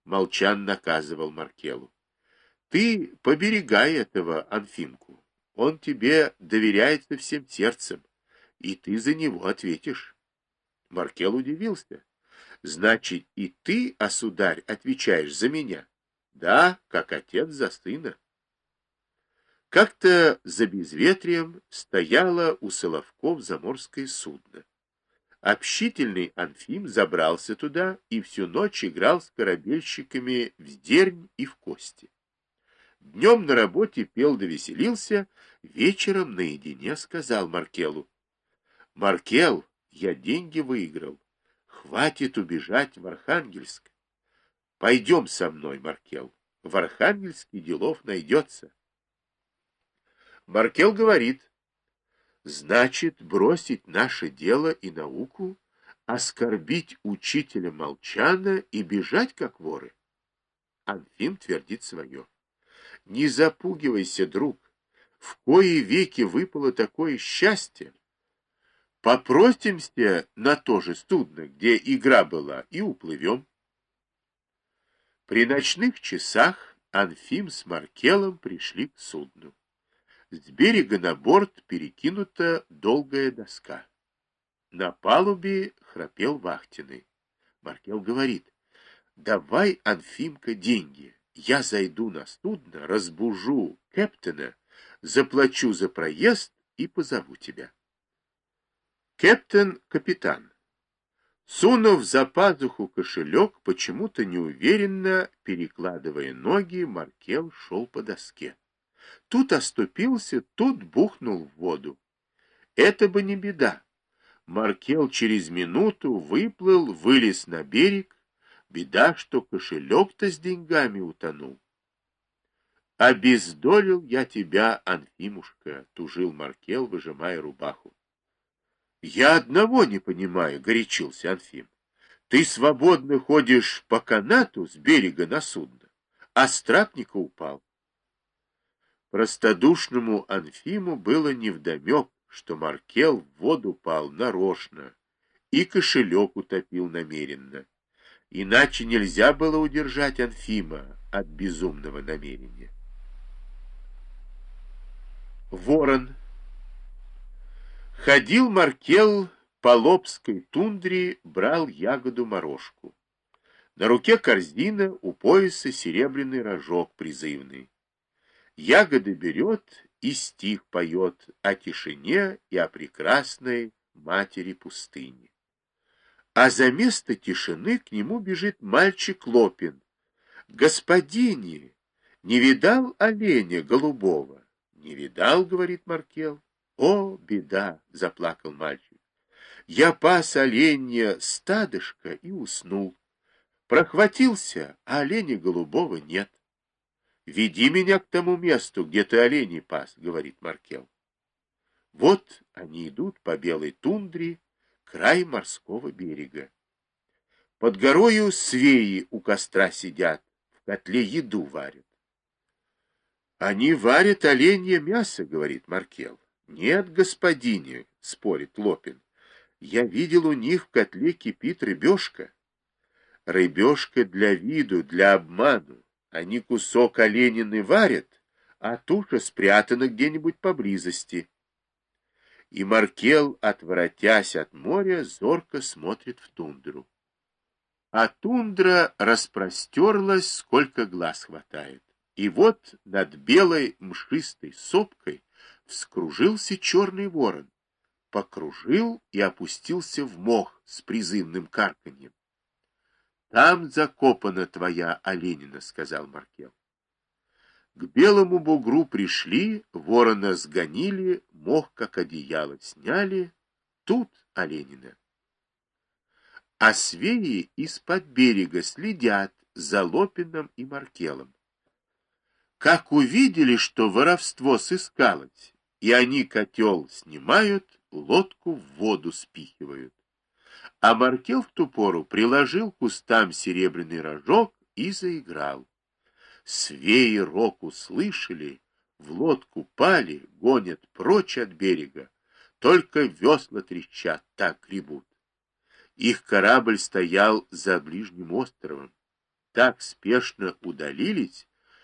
Молчан наказывал Маркелу. Ты поберегай этого Анфимку. Он тебе доверяется всем сердцем, и ты за него ответишь. Маркел удивился. Значит, и ты, осударь, отвечаешь за меня? Да, как отец за сына. Как-то за безветрием стояло у Соловков заморское судно. Общительный Анфим забрался туда и всю ночь играл с корабельщиками в дернь и в кости. Днем на работе пел да веселился, вечером наедине сказал Маркелу: «Маркел, я деньги выиграл. Хватит убежать в Архангельск. Пойдем со мной, Маркел. В Архангельске делов найдется». Маркел говорит: «Значит, бросить наше дело и науку, оскорбить учителя Молчана и бежать, как воры?» Анфим твердит свое. «Не запугивайся, друг. В кои веки выпало такое счастье. Попросимся на то же судно, где игра была, и уплывем». При ночных часах Анфим с Маркелом пришли к судну. С берега на борт перекинута долгая доска. На палубе храпел вахтенный. Маркел говорит: «Давай, Анфимка, деньги. Я зайду на судно, разбужу кэптена, заплачу за проезд и позову тебя». Кэптен — капитан. Сунув за пазуху кошелек, почему-то неуверенно перекладывая ноги, Маркел шел по доске. Тут оступился, тут бухнул в воду. Это бы не беда. Маркел через минуту выплыл, вылез на берег. Беда, что кошелек-то с деньгами утонул. «Обездолил я тебя, Анфимушка», — тужил Маркел, выжимая рубаху. «Я одного не понимаю», — горячился Анфим. «Ты свободно ходишь по канату с берега на судно, а с трапника упал». Простодушному Анфиму было невдомек, что Маркел в воду пал нарочно и кошелек утопил намеренно. Иначе нельзя было удержать Анфима от безумного намерения. Ворон. Ходил Маркел по Лобской тундре, брал ягоду-морожку. На руке корзина, у пояса серебряный рожок призывный. Ягоды берет и стих поет о тишине и о прекрасной матери пустыни. А за место тишины к нему бежит мальчик Лопин. «Господине, не видал оленя голубого?» «Не видал, — говорит Маркел». «О, беда!» — заплакал мальчик. «Я пас оленя стадышко и уснул. Прохватился, а оленя голубого нет». «Веди меня к тому месту, где ты оленей пас», — говорит Маркел. Вот они идут по белой тундре, край морского берега. Под горою свеи у костра сидят, в котле еду варят. «Они варят оленье мясо», — говорит Маркел. «Нет, господине», — спорит Лопин. «Я видел, у них в котле кипит рыбешка». «Рыбешка для виду, для обману. Они кусок оленины варят, а туша спрятана где-нибудь поблизости». И Маркел, отворотясь от моря, зорко смотрит в тундру. А тундра распростерлась, сколько глаз хватает. И вот над белой мшистой сопкой вскружился черный ворон, покружил и опустился в мох с призывным карканьем. «Там закопана твоя оленина», — сказал Маркел. К белому бугру пришли, ворона сгонили, мох как одеяло сняли. Тут оленина. А свеи из-под берега следят за Лопином и Маркелом. Как увидели, что воровство сыскалось, и они котел снимают, лодку в воду спихивают. А Маркел в ту пору приложил к кустам серебряный рожок и заиграл. Свеи рок услышали, в лодку пали, гонят прочь от берега. Только весла трещат, так гребут. Их корабль стоял за ближним островом. так спешно удалились,